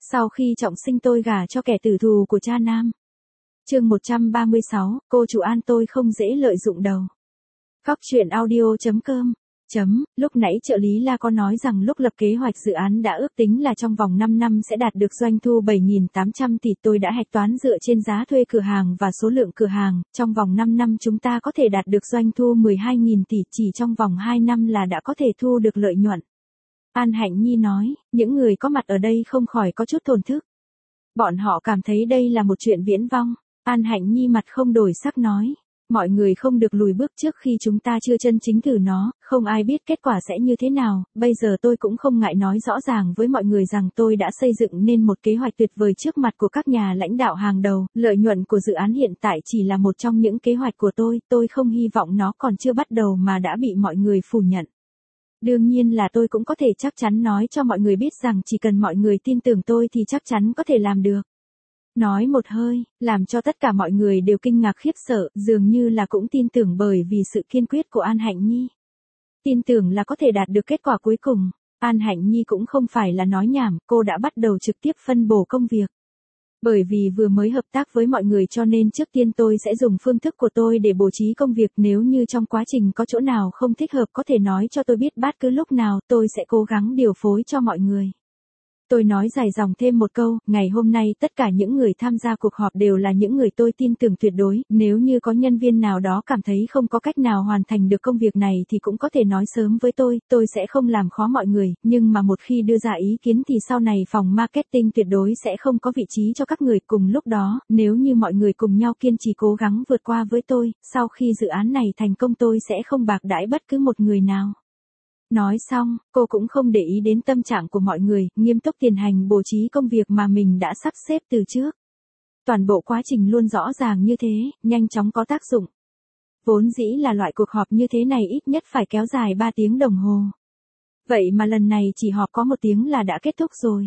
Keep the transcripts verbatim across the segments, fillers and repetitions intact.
Sau khi trọng sinh tôi gả cho kẻ tử thù của cha nam. Chương một trăm ba mươi sáu, cô chủ An tôi không dễ lợi dụng đầu. Góc truyện audio.com Chấm, lúc nãy trợ lý La có nói rằng lúc lập kế hoạch dự án đã ước tính là trong vòng năm năm sẽ đạt được doanh thu bảy nghìn tám trăm tỷ. Tôi đã hạch toán dựa trên giá thuê cửa hàng và số lượng cửa hàng, trong vòng năm năm chúng ta có thể đạt được doanh thu mười hai nghìn tỷ, chỉ trong vòng hai năm là đã có thể thu được lợi nhuận. An Hạnh Nhi nói, những người có mặt ở đây không khỏi có chút thổn thức. Bọn họ cảm thấy đây là một chuyện viễn vông. An Hạnh Nhi mặt không đổi sắc nói, mọi người không được lùi bước trước khi chúng ta chưa chân chính thử nó, không ai biết kết quả sẽ như thế nào, bây giờ tôi cũng không ngại nói rõ ràng với mọi người rằng tôi đã xây dựng nên một kế hoạch tuyệt vời trước mặt của các nhà lãnh đạo hàng đầu, lợi nhuận của dự án hiện tại chỉ là một trong những kế hoạch của tôi, tôi không hy vọng nó còn chưa bắt đầu mà đã bị mọi người phủ nhận. Đương nhiên là tôi cũng có thể chắc chắn nói cho mọi người biết rằng chỉ cần mọi người tin tưởng tôi thì chắc chắn có thể làm được. Nói một hơi, làm cho tất cả mọi người đều kinh ngạc khiếp sợ, dường như là cũng tin tưởng bởi vì sự kiên quyết của An Hạnh Nhi. Tin tưởng là có thể đạt được kết quả cuối cùng. An Hạnh Nhi cũng không phải là nói nhảm, cô đã bắt đầu trực tiếp phân bổ công việc. Bởi vì vừa mới hợp tác với mọi người cho nên trước tiên tôi sẽ dùng phương thức của tôi để bố trí công việc, nếu như trong quá trình có chỗ nào không thích hợp có thể nói cho tôi biết bất cứ lúc nào, tôi sẽ cố gắng điều phối cho mọi người. Tôi nói dài dòng thêm một câu, ngày hôm nay tất cả những người tham gia cuộc họp đều là những người tôi tin tưởng tuyệt đối, nếu như có nhân viên nào đó cảm thấy không có cách nào hoàn thành được công việc này thì cũng có thể nói sớm với tôi, tôi sẽ không làm khó mọi người, nhưng mà một khi đưa ra ý kiến thì sau này phòng marketing tuyệt đối sẽ không có vị trí cho các người. Cùng lúc đó, nếu như mọi người cùng nhau kiên trì cố gắng vượt qua với tôi, sau khi dự án này thành công tôi sẽ không bạc đãi bất cứ một người nào. Nói xong, cô cũng không để ý đến tâm trạng của mọi người, nghiêm túc tiến hành bố trí công việc mà mình đã sắp xếp từ trước. Toàn bộ quá trình luôn rõ ràng như thế, nhanh chóng có tác dụng. Vốn dĩ là loại cuộc họp như thế này ít nhất phải kéo dài ba tiếng đồng hồ. Vậy mà lần này chỉ họp có một tiếng là đã kết thúc rồi.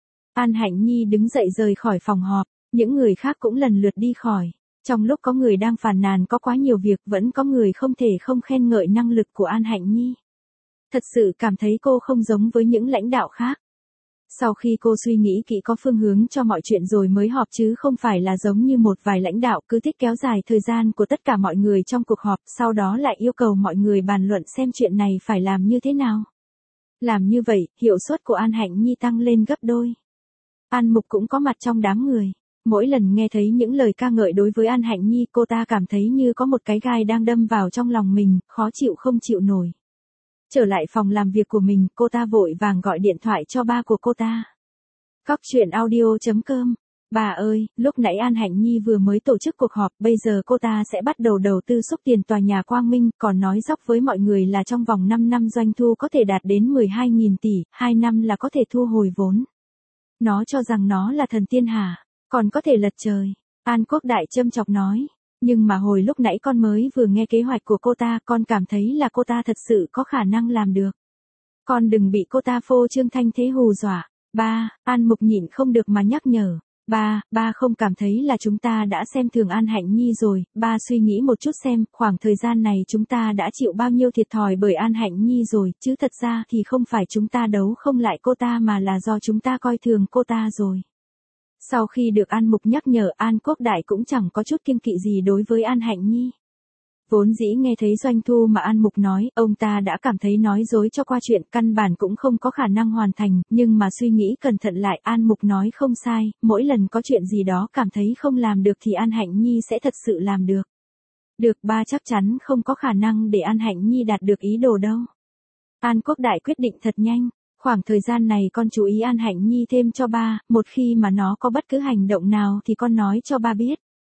An Hạnh Nhi đứng dậy rời khỏi phòng họp, những người khác cũng lần lượt đi khỏi. Trong lúc có người đang phàn nàn có quá nhiều việc, vẫn có người không thể không khen ngợi năng lực của An Hạnh Nhi. Thật sự cảm thấy cô không giống với những lãnh đạo khác. Sau khi cô suy nghĩ kỹ có phương hướng cho mọi chuyện rồi mới họp chứ không phải là giống như một vài lãnh đạo cứ thích kéo dài thời gian của tất cả mọi người trong cuộc họp, sau đó lại yêu cầu mọi người bàn luận xem chuyện này phải làm như thế nào. Làm như vậy, hiệu suất của An Hạnh Nhi tăng lên gấp đôi. An Mục cũng có mặt trong đám người. Mỗi lần nghe thấy những lời ca ngợi đối với An Hạnh Nhi, cô ta cảm thấy như có một cái gai đang đâm vào trong lòng mình, khó chịu không chịu nổi. Trở lại phòng làm việc của mình, cô ta vội vàng gọi điện thoại cho ba của cô ta. Góc truyện audio.com Bà ơi, lúc nãy An Hạnh Nhi vừa mới tổ chức cuộc họp, bây giờ cô ta sẽ bắt đầu đầu tư xúc tiền tòa nhà Quang Minh, còn nói dóc với mọi người là trong vòng năm năm doanh thu có thể đạt đến mười hai nghìn tỷ, hai năm là có thể thu hồi vốn. Nó cho rằng nó là thần tiên hả, còn có thể lật trời. An Quốc Đại châm chọc nói. Nhưng mà hồi lúc nãy con mới vừa nghe kế hoạch của cô ta, con cảm thấy là cô ta thật sự có khả năng làm được. Con đừng bị cô ta phô trương thanh thế hù dọa. Ba, An Mục nhịn không được mà nhắc nhở. Ba, ba không cảm thấy là chúng ta đã xem thường An Hạnh Nhi rồi, ba suy nghĩ một chút xem, khoảng thời gian này chúng ta đã chịu bao nhiêu thiệt thòi bởi An Hạnh Nhi rồi, chứ thật ra thì không phải chúng ta đấu không lại cô ta mà là do chúng ta coi thường cô ta rồi. Sau khi được An Mục nhắc nhở, An Quốc Đại cũng chẳng có chút kiêng kỵ gì đối với An Hạnh Nhi. Vốn dĩ nghe thấy doanh thu mà An Mục nói, ông ta đã cảm thấy nói dối cho qua chuyện, căn bản cũng không có khả năng hoàn thành, nhưng mà suy nghĩ cẩn thận lại, An Mục nói không sai, mỗi lần có chuyện gì đó cảm thấy không làm được thì An Hạnh Nhi sẽ thật sự làm được. Được, ba chắc chắn không có khả năng để An Hạnh Nhi đạt được ý đồ đâu. An Quốc Đại quyết định thật nhanh. Khoảng thời gian này con chú ý An Hạnh Nhi thêm cho ba, một khi mà nó có bất cứ hành động nào thì con nói cho ba biết.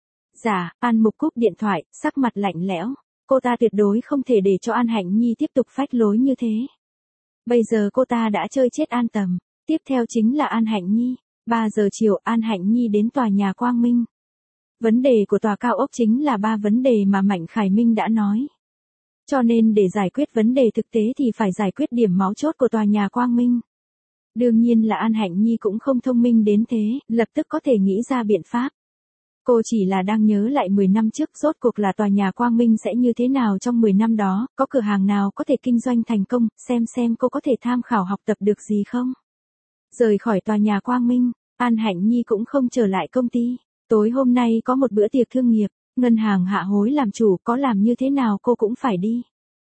Dạ, An Mục cúp điện thoại, sắc mặt lạnh lẽo. Cô ta tuyệt đối không thể để cho An Hạnh Nhi tiếp tục phách lối như thế. Bây giờ cô ta đã chơi chết an tầm. Tiếp theo chính là An Hạnh Nhi. ba giờ chiều An Hạnh Nhi đến tòa nhà Quang Minh. Vấn đề của tòa cao ốc chính là ba vấn đề mà Mạnh Khải Minh đã nói. Cho nên để giải quyết vấn đề thực tế thì phải giải quyết điểm máu chốt của tòa nhà Quang Minh. Đương nhiên là An Hạnh Nhi cũng không thông minh đến thế, lập tức có thể nghĩ ra biện pháp. Cô chỉ là đang nhớ lại mười năm trước rốt cuộc là tòa nhà Quang Minh sẽ như thế nào trong mười năm đó, có cửa hàng nào có thể kinh doanh thành công, xem xem cô có thể tham khảo học tập được gì không. Rời khỏi tòa nhà Quang Minh, An Hạnh Nhi cũng không trở lại công ty. Tối hôm nay có một bữa tiệc thương nghiệp, ngân hàng Hạ Hối làm chủ, có làm như thế nào cô cũng phải đi.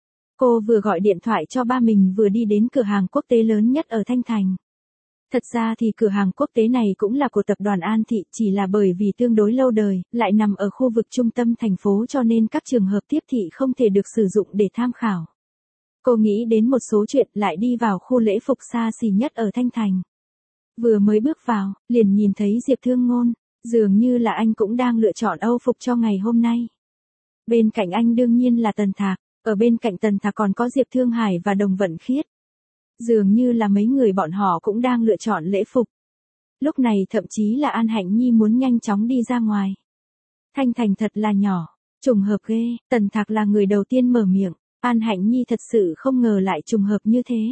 Cô vừa gọi điện thoại cho ba mình vừa đi đến cửa hàng quốc tế lớn nhất ở Thanh Thành. Thật ra thì cửa hàng quốc tế này cũng là của tập đoàn An Thị, chỉ là bởi vì tương đối lâu đời, lại nằm ở khu vực trung tâm thành phố cho nên các trường hợp tiếp thị không thể được sử dụng để tham khảo. Cô nghĩ đến một số chuyện, lại đi vào khu lễ phục xa xỉ nhất ở Thanh Thành. Vừa mới bước vào, liền nhìn thấy Diệp Thương Ngôn, dường như là anh cũng đang lựa chọn âu phục cho ngày hôm nay. Bên cạnh anh đương nhiên là Tần Thạc, ở bên cạnh Tần Thạc còn có Diệp Thương Hải và Đồng Vận Khiết. Dường như là mấy người bọn họ cũng đang lựa chọn lễ phục. Lúc này thậm chí là An Hạnh Nhi muốn nhanh chóng đi ra ngoài. Thanh Thành thật là nhỏ, trùng hợp ghê, Tần Thạc là người đầu tiên mở miệng, An Hạnh Nhi thật sự không ngờ lại trùng hợp như thế.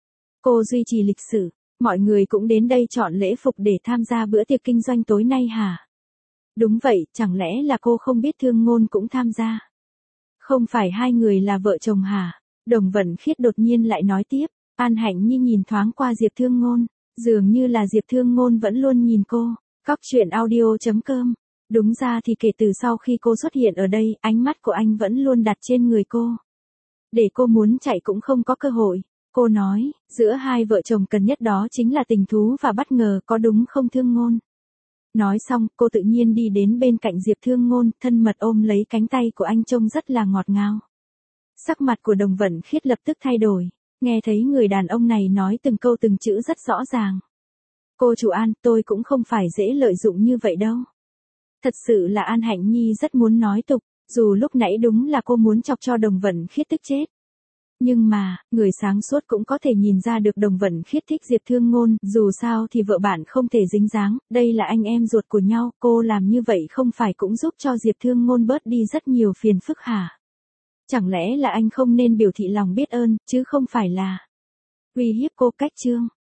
Cô duy trì lịch sử, mọi người cũng đến đây chọn lễ phục để tham gia bữa tiệc kinh doanh tối nay hả? Đúng vậy, chẳng lẽ là cô không biết Thương Ngôn cũng tham gia? Không phải hai người là vợ chồng hả? Đồng Vận Khiết đột nhiên lại nói tiếp. An Hạnh Nhi nhìn thoáng qua Diệp Thương Ngôn, dường như là Diệp Thương Ngôn vẫn luôn nhìn cô. Cóc truyện audio chấm com. Đúng ra thì kể từ sau khi cô xuất hiện ở đây, ánh mắt của anh vẫn luôn đặt trên người cô. Để cô muốn chạy cũng không có cơ hội. Cô nói, giữa hai vợ chồng cần nhất đó chính là tình thú và bất ngờ, có đúng không Thương Ngôn? Nói xong, cô tự nhiên đi đến bên cạnh Diệp Thương Ngôn, thân mật ôm lấy cánh tay của anh trông rất là ngọt ngào. Sắc mặt của Đồng Vận Khiết lập tức thay đổi. Nghe thấy người đàn ông này nói từng câu từng chữ rất rõ ràng. Cô chủ An, tôi cũng không phải dễ lợi dụng như vậy đâu. Thật sự là An Hạnh Nhi rất muốn nói tục, dù lúc nãy đúng là cô muốn chọc cho Đồng Vận Khiết tức chết. Nhưng mà, người sáng suốt cũng có thể nhìn ra được Đồng Vận Khiết thích Diệp Thương Ngôn, dù sao thì vợ bạn không thể dính dáng, đây là anh em ruột của nhau, cô làm như vậy không phải cũng giúp cho Diệp Thương Ngôn bớt đi rất nhiều phiền phức hả? Chẳng lẽ là anh không nên biểu thị lòng biết ơn, chứ không phải là uy hiếp cô cách chương.